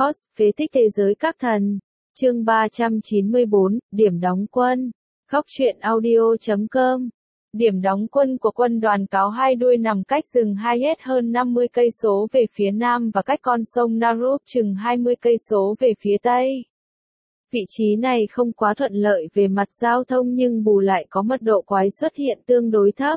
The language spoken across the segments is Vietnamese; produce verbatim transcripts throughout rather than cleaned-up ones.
Cos, phế tích thế giới các thần. Chương ba trăm chín mươi bốn, điểm đóng quân. Góc truyện audio chấm com. Điểm đóng quân của quân đoàn cáo hai đuôi nằm cách rừng Hayes hơn năm mươi cây số về phía nam và cách con sông Narup chừng hai mươi cây số về phía tây. Vị trí này không quá thuận lợi về mặt giao thông nhưng bù lại có mật độ quái xuất hiện tương đối thấp.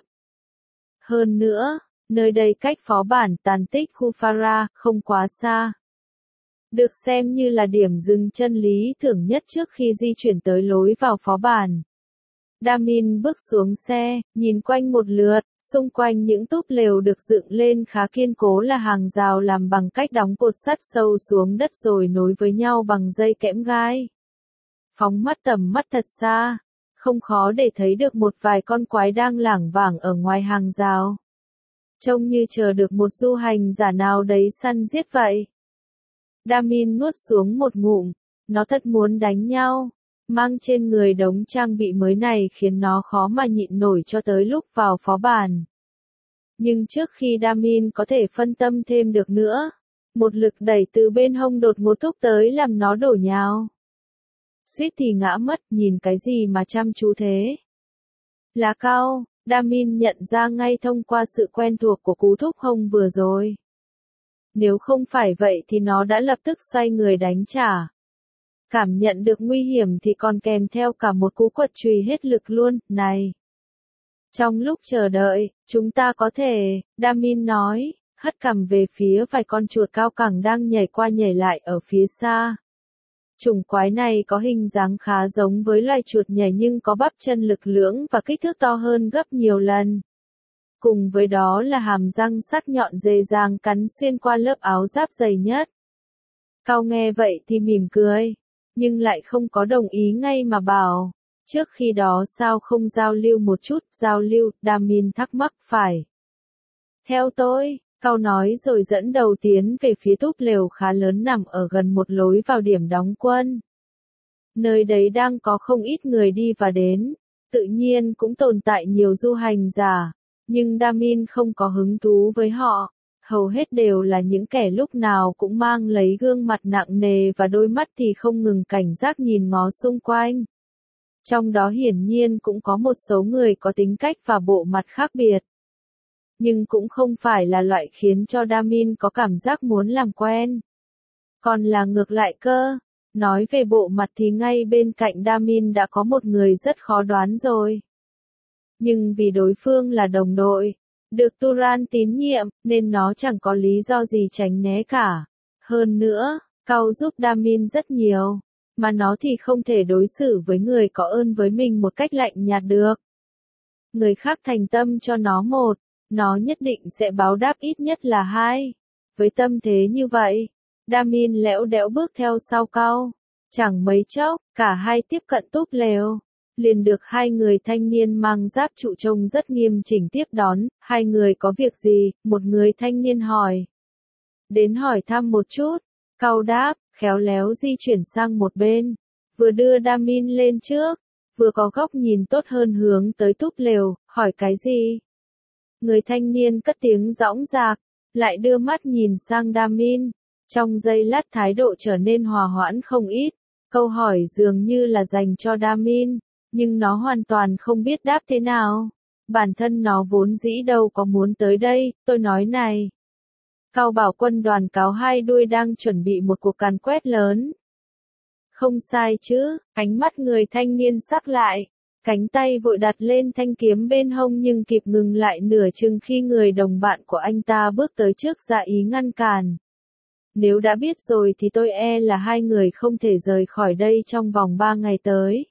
Hơn nữa, nơi đây cách phó bản tàn tích Khufara không quá xa. Được xem như là điểm dừng chân lý tưởng nhất trước khi di chuyển tới lối vào phó bản. Damin bước xuống xe, nhìn quanh một lượt, xung quanh những túp lều được dựng lên khá kiên cố là hàng rào làm bằng cách đóng cột sắt sâu xuống đất rồi nối với nhau bằng dây kẽm gai. Phóng mắt tầm mắt thật xa, không khó để thấy được một vài con quái đang lảng vảng ở ngoài hàng rào. Trông như chờ được một du hành giả nào đấy săn giết vậy. Damin nuốt xuống một ngụm, nó thật muốn đánh nhau. Mang trên người đống trang bị mới này khiến nó khó mà nhịn nổi cho tới lúc vào phó bản. Nhưng trước khi Damin có thể phân tâm thêm được nữa, một lực đẩy từ bên hông đột ngột thúc tới làm nó đổ nhào. Suýt thì ngã mất, nhìn cái gì mà chăm chú thế? Là Cao, Damin nhận ra ngay thông qua sự quen thuộc của cú thúc hông vừa rồi. Nếu không phải vậy thì nó đã lập tức xoay người đánh trả. Cảm nhận được nguy hiểm thì còn kèm theo cả một cú quật chùy hết lực luôn, này. Trong lúc chờ đợi, chúng ta có thể, Damin nói, hất cằm về phía vài con chuột cao cẳng đang nhảy qua nhảy lại ở phía xa. Chủng quái này có hình dáng khá giống với loài chuột nhảy nhưng có bắp chân lực lưỡng và kích thước to hơn gấp nhiều lần. Cùng với đó là hàm răng sắc nhọn dề dàng cắn xuyên qua lớp áo giáp dày nhất. Cao nghe vậy thì mỉm cười, nhưng lại không có đồng ý ngay mà bảo, trước khi đó sao không giao lưu một chút, giao lưu, Damin thắc mắc phải. Theo tôi, Cao nói rồi dẫn đầu tiến về phía túp lều khá lớn nằm ở gần một lối vào điểm đóng quân. Nơi đấy đang có không ít người đi và đến, tự nhiên cũng tồn tại nhiều du hành giả, nhưng Damin không có hứng thú với họ. Hầu hết đều là những kẻ lúc nào cũng mang lấy gương mặt nặng nề và đôi mắt thì không ngừng cảnh giác nhìn ngó xung quanh. Trong đó hiển nhiên cũng có một số người có tính cách và bộ mặt khác biệt. Nhưng cũng không phải là loại khiến cho Damin có cảm giác muốn làm quen. Còn là ngược lại cơ, nói về bộ mặt thì ngay bên cạnh Damin đã có một người rất khó đoán rồi. Nhưng vì đối phương là đồng đội, được Turan tín nhiệm, nên nó chẳng có lý do gì tránh né cả. Hơn nữa, Cao giúp Damin rất nhiều, mà nó thì không thể đối xử với người có ơn với mình một cách lạnh nhạt được. Người khác thành tâm cho nó một, nó nhất định sẽ báo đáp ít nhất là hai. Với tâm thế như vậy, Damin lẽo đẽo bước theo sau Cao. Chẳng mấy chốc, cả hai tiếp cận túp lều. Liền được hai người thanh niên mang giáp trụ trông rất nghiêm chỉnh tiếp đón. Hai người có việc gì? Một người thanh niên hỏi. Đến hỏi thăm một chút. Cao đáp, khéo léo di chuyển sang một bên. Vừa đưa Damin lên trước, vừa có góc nhìn tốt hơn hướng tới túp lều. Hỏi cái gì? Người thanh niên cất tiếng dõng dạc, lại đưa mắt nhìn sang Damin. Trong giây lát thái độ trở nên hòa hoãn không ít. Câu hỏi dường như là dành cho Damin, nhưng nó hoàn toàn không biết đáp thế nào. Bản thân nó vốn dĩ đâu có muốn tới đây, tôi nói này. Cao bảo quân đoàn cáo hai đuôi đang chuẩn bị một cuộc càn quét lớn. Không sai chứ, ánh mắt người thanh niên sắc lại. Cánh tay vội đặt lên thanh kiếm bên hông nhưng kịp ngừng lại nửa chừng khi người đồng bạn của anh ta bước tới trước ra ý ngăn cản. Nếu đã biết rồi thì tôi e là hai người không thể rời khỏi đây trong vòng ba ngày tới.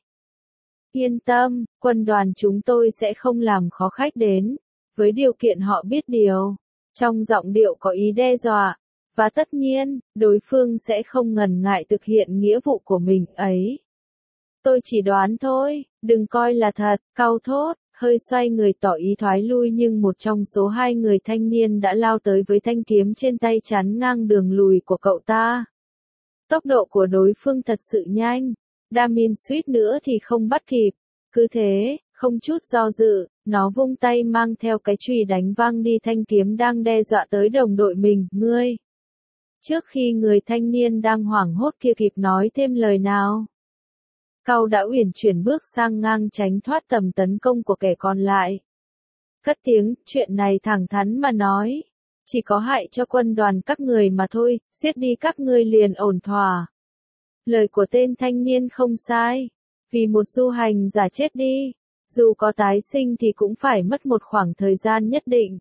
Yên tâm, quân đoàn chúng tôi sẽ không làm khó khách đến, với điều kiện họ biết điều. Trong giọng điệu có ý đe dọa, và tất nhiên, đối phương sẽ không ngần ngại thực hiện nghĩa vụ của mình ấy. Tôi chỉ đoán thôi, đừng coi là thật, Cao thốt, hơi xoay người tỏ ý thoái lui nhưng một trong số hai người thanh niên đã lao tới với thanh kiếm trên tay chắn ngang đường lùi của cậu ta. Tốc độ của đối phương thật sự nhanh, Damin suýt nữa thì không bắt kịp. Cứ thế, không chút do dự, nó vung tay mang theo cái chùy đánh văng đi thanh kiếm đang đe dọa tới đồng đội mình, ngươi. Trước khi người thanh niên đang hoảng hốt kia kịp nói thêm lời nào, Cao đã uyển chuyển bước sang ngang tránh thoát tầm tấn công của kẻ còn lại. Cất tiếng, chuyện này thẳng thắn mà nói, chỉ có hại cho quân đoàn các người mà thôi, giết đi các ngươi liền ổn thỏa. Lời của tên thanh niên không sai, vì một du hành giả chết đi, dù có tái sinh thì cũng phải mất một khoảng thời gian nhất định.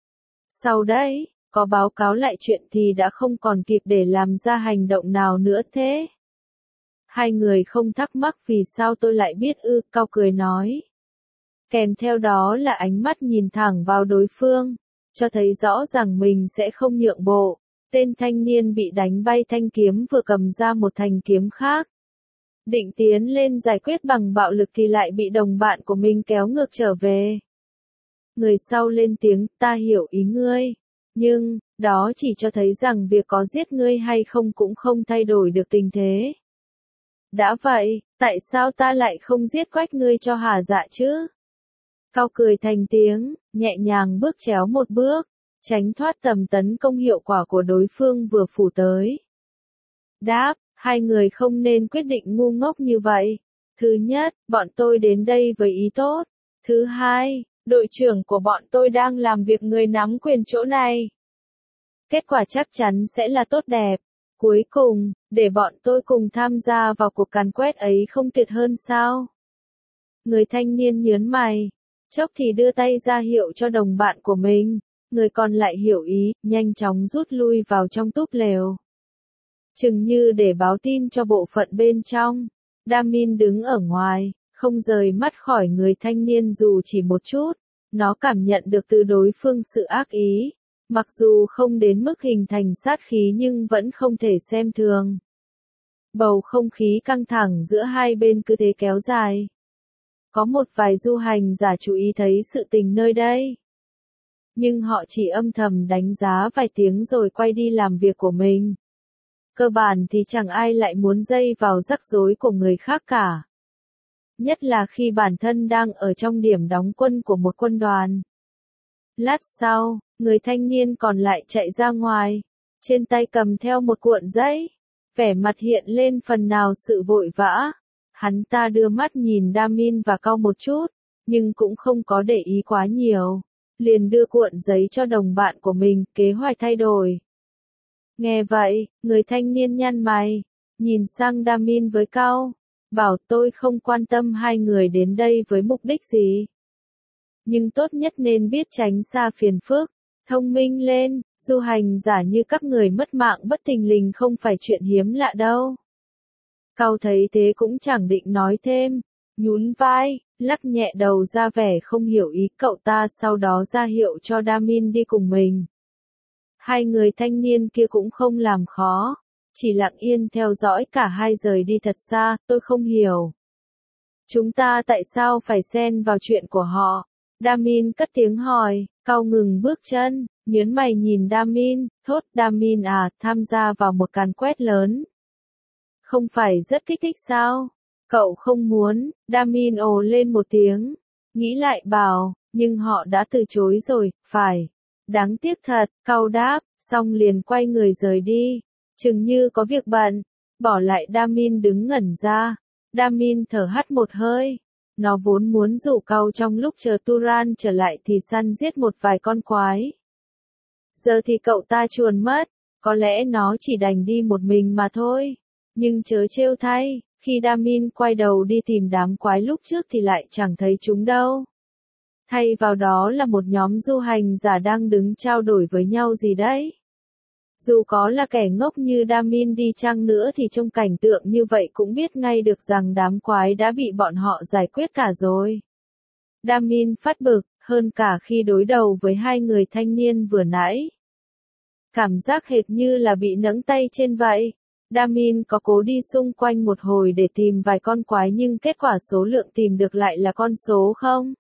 Sau đấy, có báo cáo lại chuyện thì đã không còn kịp để làm ra hành động nào nữa thế. Hai người không thắc mắc vì sao tôi lại biết ư, Cao cười nói. Kèm theo đó là ánh mắt nhìn thẳng vào đối phương, cho thấy rõ rằng mình sẽ không nhượng bộ. Tên thanh niên bị đánh bay thanh kiếm vừa cầm ra một thanh kiếm khác. Định tiến lên giải quyết bằng bạo lực thì lại bị đồng bạn của mình kéo ngược trở về. Người sau lên tiếng, ta hiểu ý ngươi. Nhưng, đó chỉ cho thấy rằng việc có giết ngươi hay không cũng không thay đổi được tình thế. Đã vậy, tại sao ta lại không giết quách ngươi cho hả dạ chứ? Cao cười thành tiếng, nhẹ nhàng bước chéo một bước, tránh thoát tầm tấn công hiệu quả của đối phương vừa phủ tới. Đáp, hai người không nên quyết định ngu ngốc như vậy. Thứ nhất, bọn tôi đến đây với ý tốt. Thứ hai, đội trưởng của bọn tôi đang làm việc người nắm quyền chỗ này. Kết quả chắc chắn sẽ là tốt đẹp. Cuối cùng, để bọn tôi cùng tham gia vào cuộc càn quét ấy không tuyệt hơn sao? Người thanh niên nhớn mày, chốc thì đưa tay ra hiệu cho đồng bạn của mình, người còn lại hiểu ý, nhanh chóng rút lui vào trong túp lều. Chừng như để báo tin cho bộ phận bên trong, Damin đứng ở ngoài, không rời mắt khỏi người thanh niên dù chỉ một chút, nó cảm nhận được từ đối phương sự ác ý. Mặc dù không đến mức hình thành sát khí nhưng vẫn không thể xem thường. Bầu không khí căng thẳng giữa hai bên cứ thế kéo dài. Có một vài du hành giả chú ý thấy sự tình nơi đây. Nhưng họ chỉ âm thầm đánh giá vài tiếng rồi quay đi làm việc của mình. Cơ bản thì chẳng ai lại muốn dây vào rắc rối của người khác cả. Nhất là khi bản thân đang ở trong điểm đóng quân của một quân đoàn. Lát sau, người thanh niên còn lại chạy ra ngoài, trên tay cầm theo một cuộn giấy, vẻ mặt hiện lên phần nào sự vội vã. Hắn ta đưa mắt nhìn Damin và Cao một chút, nhưng cũng không có để ý quá nhiều, liền đưa cuộn giấy cho đồng bạn của mình, kế hoạch thay đổi. Nghe vậy, người thanh niên nhăn mày, nhìn sang Damin với Cao, bảo tôi không quan tâm hai người đến đây với mục đích gì. Nhưng tốt nhất nên biết tránh xa phiền phức, thông minh lên, du hành giả như các người mất mạng bất thình lình không phải chuyện hiếm lạ đâu. Cao thấy thế cũng chẳng định nói thêm, nhún vai, lắc nhẹ đầu ra vẻ không hiểu ý cậu ta, sau đó ra hiệu cho Damin đi cùng mình. Hai người thanh niên kia cũng không làm khó, chỉ lặng yên theo dõi cả hai rời đi thật xa, tôi không hiểu. Chúng ta tại sao phải xen vào chuyện của họ? Damin cất tiếng hỏi, Cao ngừng bước chân, nhớn mày nhìn Damin, thốt, Damin à, tham gia vào một càn quét lớn. Không phải rất kích thích sao? Cậu không muốn, Damin ồ lên một tiếng, nghĩ lại bảo, nhưng họ đã từ chối rồi, phải. Đáng tiếc thật, Cao đáp, xong liền quay người rời đi, chừng như có việc bận, bỏ lại Damin đứng ngẩn ra. Damin thở hắt một hơi. Nó vốn muốn rủ Cao trong lúc chờ Turan trở lại thì săn giết một vài con quái. Giờ thì cậu ta chuồn mất, có lẽ nó chỉ đành đi một mình mà thôi. Nhưng chớ trêu thay, khi Damin quay đầu đi tìm đám quái lúc trước thì lại chẳng thấy chúng đâu. Thay vào đó là một nhóm du hành giả đang đứng trao đổi với nhau gì đấy. Dù có là kẻ ngốc như Damin đi chăng nữa thì trong cảnh tượng như vậy cũng biết ngay được rằng đám quái đã bị bọn họ giải quyết cả rồi. Damin phát bực, hơn cả khi đối đầu với hai người thanh niên vừa nãy. Cảm giác hệt như là bị nẫng tay trên vậy. Damin có cố đi xung quanh một hồi để tìm vài con quái nhưng kết quả số lượng tìm được lại là con số không.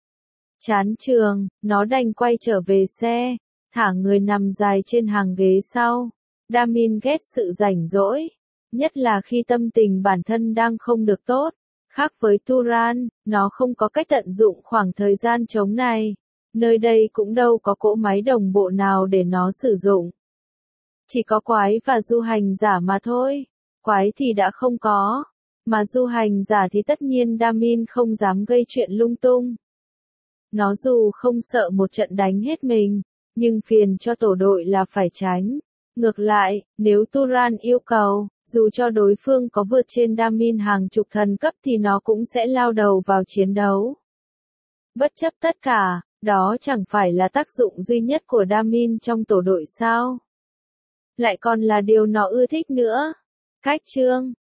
Chán trường, nó đành quay trở về xe, thả người nằm dài trên hàng ghế sau. Damin ghét sự rảnh rỗi, nhất là khi tâm tình bản thân đang không được tốt. Khác với Turan, nó không có cách tận dụng khoảng thời gian trống này. Nơi đây cũng đâu có cỗ máy đồng bộ nào để nó sử dụng. Chỉ có quái và du hành giả mà thôi. Quái thì đã không có. Mà du hành giả thì tất nhiên Damin không dám gây chuyện lung tung. Nó dù không sợ một trận đánh hết mình, nhưng phiền cho tổ đội là phải tránh. Ngược lại, nếu Turan yêu cầu, dù cho đối phương có vượt trên Damin hàng chục thần cấp thì nó cũng sẽ lao đầu vào chiến đấu. Bất chấp tất cả, đó chẳng phải là tác dụng duy nhất của Damin trong tổ đội sao? Lại còn là điều nó ưa thích nữa. Cách chương